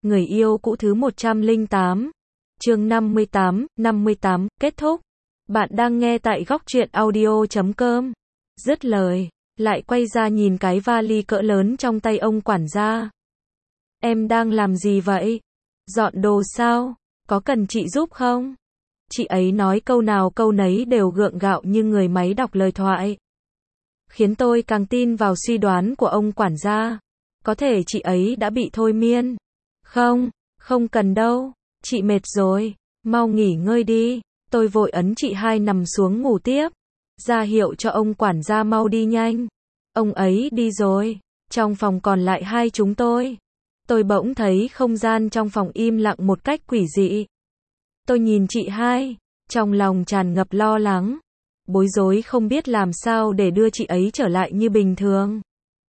Người yêu cũ thứ 108. Chương 58, kết thúc. Bạn đang nghe tại góc truyện audio.com. Dứt lời, lại quay ra nhìn cái vali cỡ lớn trong tay ông quản gia. Em đang làm gì vậy? Dọn đồ sao? Có cần chị giúp không? Chị ấy nói câu nào câu nấy đều gượng gạo như người máy đọc lời thoại. Khiến tôi càng tin vào suy đoán của ông quản gia. Có thể chị ấy đã bị thôi miên. Không cần đâu. Chị mệt rồi. Mau nghỉ ngơi đi. Tôi vội ấn chị hai nằm xuống ngủ tiếp. Ra hiệu cho ông quản gia mau đi nhanh. Ông ấy đi rồi. Trong phòng còn lại hai chúng tôi. Tôi bỗng thấy không gian trong phòng im lặng một cách quỷ dị. Tôi nhìn chị hai. Trong lòng tràn ngập lo lắng. Bối rối không biết làm sao để đưa chị ấy trở lại như bình thường.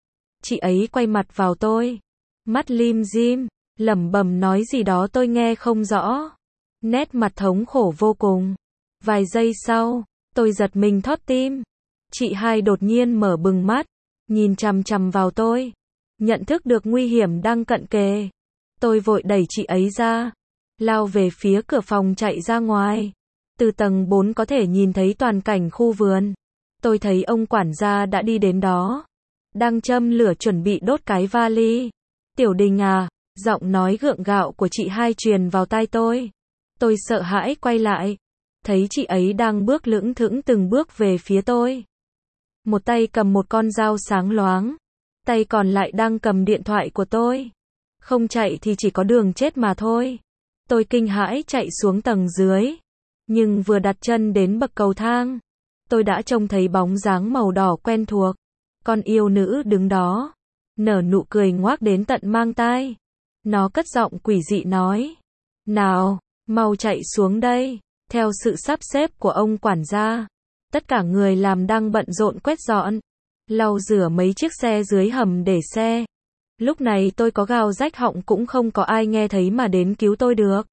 Chị ấy quay mặt vào tôi. Mắt lim dim. Lẩm bẩm nói gì đó tôi nghe không rõ. Nét mặt thống khổ vô cùng. Vài giây sau, tôi giật mình thót tim. Chị hai đột nhiên mở bừng mắt, nhìn chằm chằm vào tôi. Nhận thức được nguy hiểm đang cận kề. Tôi vội đẩy chị ấy ra, lao về phía cửa phòng chạy ra ngoài. Từ tầng 4 có thể nhìn thấy toàn cảnh khu vườn. Tôi thấy ông quản gia đã đi đến đó, đang châm lửa chuẩn bị đốt cái vali. Tiểu Đình à, giọng nói gượng gạo của chị hai truyền vào tai tôi. Tôi sợ hãi quay lại, thấy chị ấy đang bước lững thững từng bước về phía tôi. Một tay cầm một con dao sáng loáng, tay còn lại đang cầm điện thoại của tôi. Không chạy thì chỉ có đường chết mà thôi. Tôi kinh hãi chạy xuống tầng dưới, nhưng vừa đặt chân đến bậc cầu thang, tôi đã trông thấy bóng dáng màu đỏ quen thuộc. Con yêu nữ đứng đó, nở nụ cười ngoác đến tận mang tai. Nó cất giọng quỷ dị nói: "Nào, mau chạy xuống đây." Theo sự sắp xếp của ông quản gia, tất cả người làm đang bận rộn quét dọn, lau rửa mấy chiếc xe dưới hầm để xe. Lúc này tôi có gào rách họng cũng không có ai nghe thấy mà đến cứu tôi được.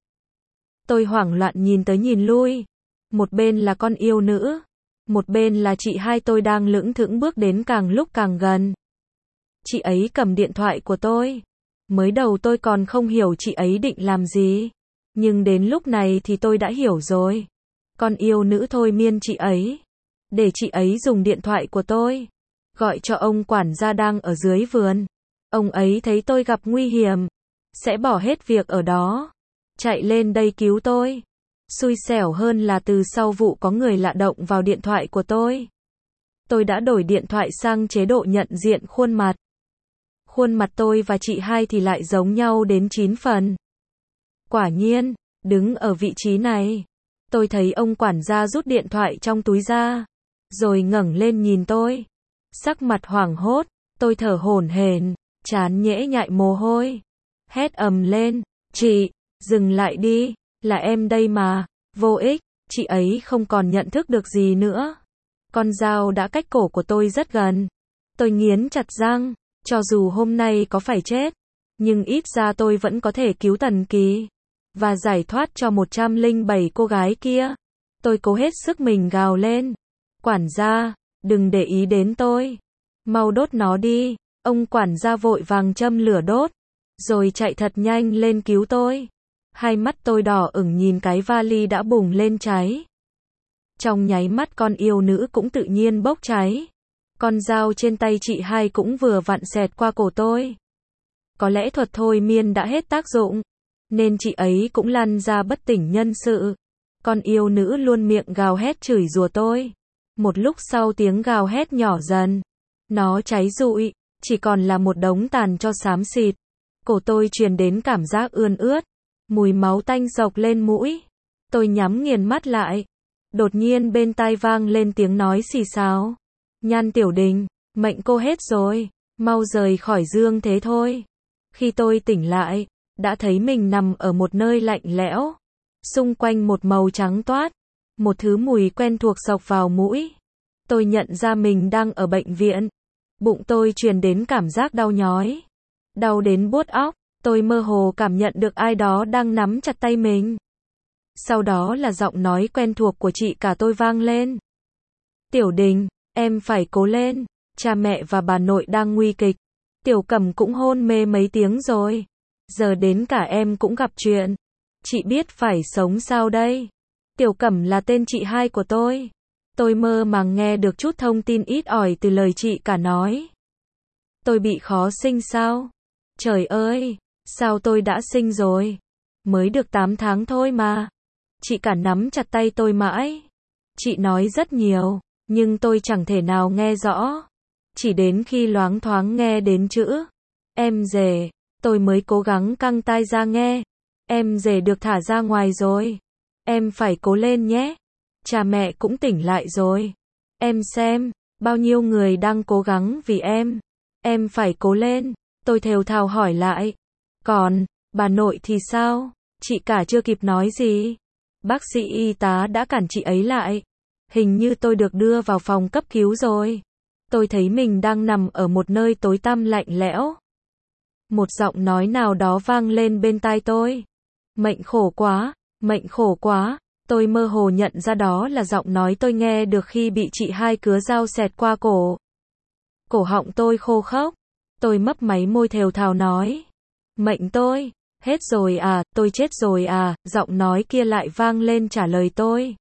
Tôi hoảng loạn nhìn tới nhìn lui. Một bên là con yêu nữ, một bên là chị hai tôi đang lững thững bước đến càng lúc càng gần. Chị ấy cầm điện thoại của tôi. Mới đầu tôi còn không hiểu chị ấy định làm gì. Nhưng đến lúc này thì tôi đã hiểu rồi. Con yêu nữ thôi miên chị ấy, để chị ấy dùng điện thoại của tôi gọi cho ông quản gia đang ở dưới vườn. Ông ấy thấy tôi gặp nguy hiểm, sẽ bỏ hết việc ở đó, chạy lên đây cứu tôi. Xui xẻo hơn là từ sau vụ có người lạ động vào điện thoại của tôi. Tôi đã đổi điện thoại sang chế độ nhận diện khuôn mặt. Khuôn mặt tôi và chị hai thì lại giống nhau đến 9 phần. Quả nhiên, đứng ở vị trí này, tôi thấy ông quản gia rút điện thoại trong túi ra, rồi ngẩng lên nhìn tôi. Sắc mặt hoảng hốt, tôi thở hổn hển, trán nhễ nhại mồ hôi. Hét ầm lên: "Chị, dừng lại đi, là em đây mà." Vô ích, chị ấy không còn nhận thức được gì nữa. Con dao đã cách cổ của tôi rất gần. Tôi nghiến chặt răng, cho dù hôm nay có phải chết, nhưng ít ra tôi vẫn có thể cứu Tần Kỳ và giải thoát cho 107 cô gái kia. Tôi cố hết sức mình gào lên: "Quản gia, đừng để ý đến tôi. Mau đốt nó đi." Ông quản gia vội vàng châm lửa đốt, rồi chạy thật nhanh lên cứu tôi. Hai mắt tôi đỏ ửng nhìn cái vali đã bùng lên cháy. Trong nháy mắt con yêu nữ cũng tự nhiên bốc cháy. Con dao trên tay chị hai cũng vừa vặn xẹt qua cổ tôi. Có lẽ thuật thôi miên đã hết tác dụng, nên chị ấy cũng lăn ra bất tỉnh nhân sự. Con yêu nữ luôn miệng gào hét chửi rủa tôi. Một lúc sau tiếng gào hét nhỏ dần. Nó cháy rụi, chỉ còn là một đống tàn tro xám xịt. Cổ tôi truyền đến cảm giác ươn ướt. Mùi máu tanh sộc lên mũi. Tôi nhắm nghiền mắt lại. Đột nhiên bên tai vang lên tiếng nói xì xào: "Nhan Tiểu Đình, mệnh cô hết rồi. Mau rời khỏi dương thế thôi." Khi tôi tỉnh lại, đã thấy mình nằm ở một nơi lạnh lẽo. Xung quanh một màu trắng toát. Một thứ mùi quen thuộc xộc vào mũi. Tôi nhận ra mình đang ở bệnh viện. Bụng tôi truyền đến cảm giác đau nhói. Đau đến buốt óc. Tôi mơ hồ cảm nhận được ai đó đang nắm chặt tay mình. Sau đó là giọng nói quen thuộc của chị cả tôi vang lên: "Tiểu Đình, em phải cố lên. Cha mẹ và bà nội đang nguy kịch. Tiểu Cẩm cũng hôn mê mấy tiếng rồi." Giờ đến cả em cũng gặp chuyện. Chị biết phải sống sao đây? Tiểu Cẩm là tên chị hai của tôi. Tôi mơ màng nghe được chút thông tin ít ỏi từ lời chị cả nói. Tôi bị khó sinh sao? Trời ơi, sao tôi đã sinh rồi? Mới được 8 tháng thôi mà. Chị cả nắm chặt tay tôi mãi. Chị nói rất nhiều, nhưng tôi chẳng thể nào nghe rõ. Chỉ đến khi loáng thoáng nghe đến chữ em rể, tôi mới cố gắng căng tai ra nghe. Em rể được thả ra ngoài rồi. Em phải cố lên nhé. Cha mẹ cũng tỉnh lại rồi. Em xem, bao nhiêu người đang cố gắng vì em. Em phải cố lên. Tôi thều thào hỏi lại. Còn, bà nội thì sao? Chị cả chưa kịp nói gì. Bác sĩ y tá đã cản chị ấy lại. Hình như tôi được đưa vào phòng cấp cứu rồi. Tôi thấy mình đang nằm ở một nơi tối tăm lạnh lẽo. Một giọng nói nào đó vang lên bên tai tôi. Mệnh khổ quá, mệnh khổ quá. Tôi mơ hồ nhận ra đó là giọng nói tôi nghe được khi bị chị hai cứa dao xẹt qua cổ. Cổ họng tôi khô khốc. Tôi mấp máy môi thều thào nói. Mệnh tôi, hết rồi à, tôi chết rồi à, giọng nói kia lại vang lên trả lời tôi.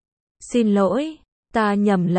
Xin lỗi, ta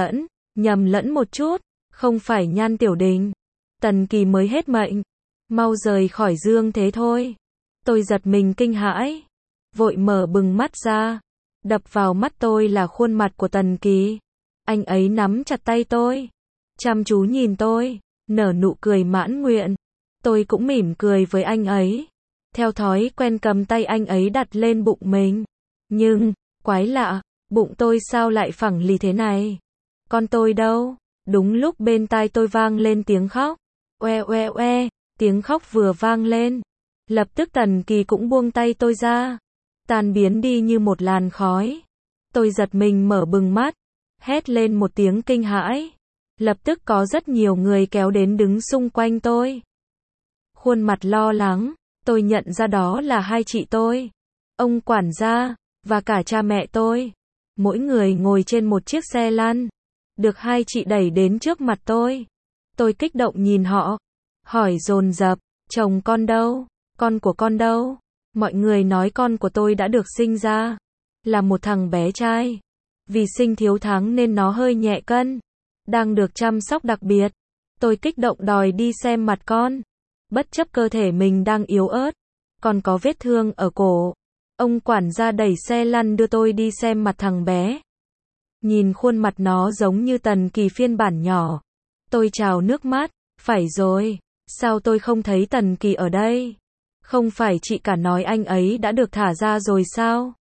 nhầm lẫn một chút, không phải Nhan Tiểu Đình. Tần Kỳ mới hết mệnh, mau rời khỏi dương thế thôi. Tôi giật mình kinh hãi, vội mở bừng mắt ra. Đập vào mắt tôi là khuôn mặt của Tần Kỳ. Anh ấy nắm chặt tay tôi, chăm chú nhìn tôi, nở nụ cười mãn nguyện. Tôi cũng mỉm cười với anh ấy. Theo thói quen cầm tay anh ấy đặt lên bụng mình. Nhưng, quái lạ, bụng tôi sao lại phẳng lì thế này? Con tôi đâu? Đúng lúc bên tai tôi vang lên tiếng khóc. Oe oe oe, tiếng khóc vừa vang lên. Lập tức Tần Kỳ cũng buông tay tôi ra. Tan biến đi như một làn khói. Tôi giật mình mở bừng mắt. Hét lên một tiếng kinh hãi. Lập tức có rất nhiều người kéo đến đứng xung quanh tôi. Khuôn mặt lo lắng. Tôi nhận ra đó là hai chị tôi. Ông quản gia, và cả cha mẹ tôi. Mỗi người ngồi trên một chiếc xe lăn. Được hai chị đẩy đến trước mặt tôi. Tôi kích động nhìn họ. Hỏi dồn dập, chồng con đâu? Con của con đâu? Mọi người nói con của tôi đã được sinh ra. Là một thằng bé trai. Vì sinh thiếu tháng nên nó hơi nhẹ cân. Đang được chăm sóc đặc biệt. Tôi kích động đòi đi xem mặt con. Bất chấp cơ thể mình đang yếu ớt. Còn có vết thương ở cổ. Ông quản gia đẩy xe lăn đưa tôi đi xem mặt thằng bé. Nhìn khuôn mặt nó giống như Tần Kỳ phiên bản nhỏ. Tôi trào nước mắt. Phải rồi, sao tôi không thấy Tần Kỳ ở đây? Không phải chị cả nói anh ấy đã được thả ra rồi sao?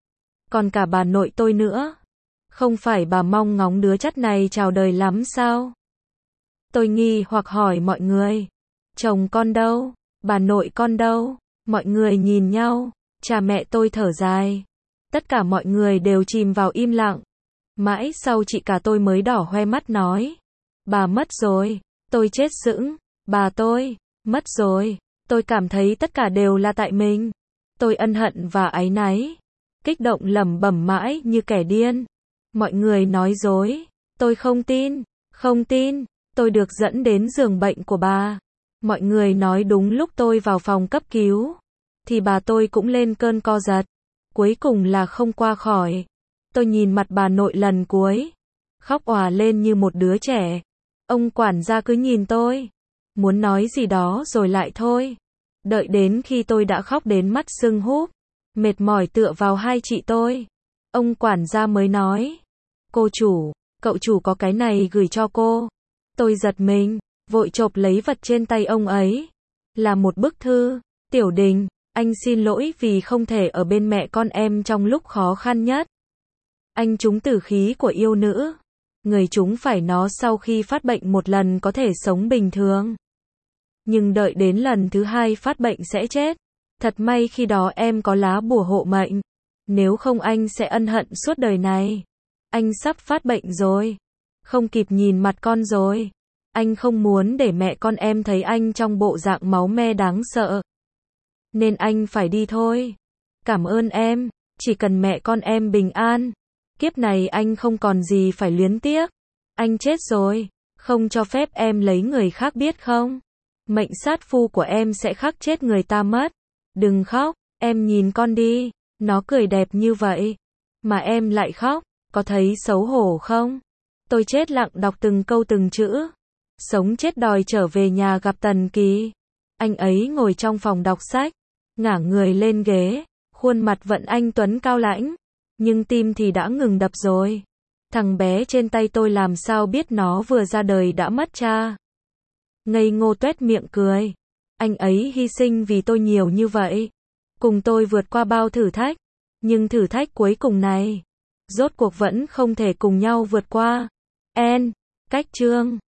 Còn cả bà nội tôi nữa. Không phải bà mong ngóng đứa chắt này chào đời lắm sao? Tôi nghi hoặc hỏi mọi người. Chồng con đâu? Bà nội con đâu? Mọi người nhìn nhau. Cha mẹ tôi thở dài. Tất cả mọi người đều chìm vào im lặng. Mãi sau chị cả tôi mới đỏ hoe mắt nói. Bà mất rồi. Tôi chết sững. Bà tôi mất rồi. Tôi cảm thấy tất cả đều là tại mình. Tôi ân hận và áy náy. Kích động lẩm bẩm mãi như kẻ điên. Mọi người nói dối. Tôi không tin. Không tin. Tôi được dẫn đến giường bệnh của bà. Mọi người nói đúng lúc tôi vào phòng cấp cứu. Thì bà tôi cũng lên cơn co giật. Cuối cùng là không qua khỏi. Tôi nhìn mặt bà nội lần cuối. Khóc òa lên như một đứa trẻ. Ông quản gia cứ nhìn tôi. Muốn nói gì đó rồi lại thôi. Đợi đến khi tôi đã khóc đến mắt sưng húp. Mệt mỏi tựa vào hai chị tôi. Ông quản gia mới nói. Cô chủ, cậu chủ có cái này gửi cho cô. Tôi giật mình, vội chộp lấy vật trên tay ông ấy. Là một bức thư. Tiểu Đình, anh xin lỗi vì không thể ở bên mẹ con em trong lúc khó khăn nhất. Anh trúng tử khí của yêu nữ. Người chúng phải nó sau khi phát bệnh một lần có thể sống bình thường. Nhưng đợi đến lần thứ hai phát bệnh sẽ chết. Thật may khi đó em có lá bùa hộ mệnh. Nếu không anh sẽ ân hận suốt đời này. Anh sắp phát bệnh rồi. Không kịp nhìn mặt con rồi. Anh không muốn để mẹ con em thấy anh trong bộ dạng máu me đáng sợ. Nên anh phải đi thôi. Cảm ơn em. Chỉ cần mẹ con em bình an. Kiếp này anh không còn gì phải luyến tiếc. Anh chết rồi. Không cho phép em lấy người khác biết không? Mệnh sát phu của em sẽ khắc chết người ta mất. Đừng khóc, em nhìn con đi, nó cười đẹp như vậy, mà em lại khóc, có thấy xấu hổ không? Tôi chết lặng đọc từng câu từng chữ. Sống chết đòi trở về nhà gặp Tần Kỳ. Anh ấy ngồi trong phòng đọc sách, ngả người lên ghế, khuôn mặt vẫn anh tuấn cao lãnh, nhưng tim thì đã ngừng đập rồi. Thằng bé trên tay tôi làm sao biết nó vừa ra đời đã mất cha. Ngây ngô tuét miệng cười. Anh ấy hy sinh vì tôi nhiều như vậy, cùng tôi vượt qua bao thử thách, nhưng thử thách cuối cùng này, rốt cuộc vẫn không thể cùng nhau vượt qua. Cách chương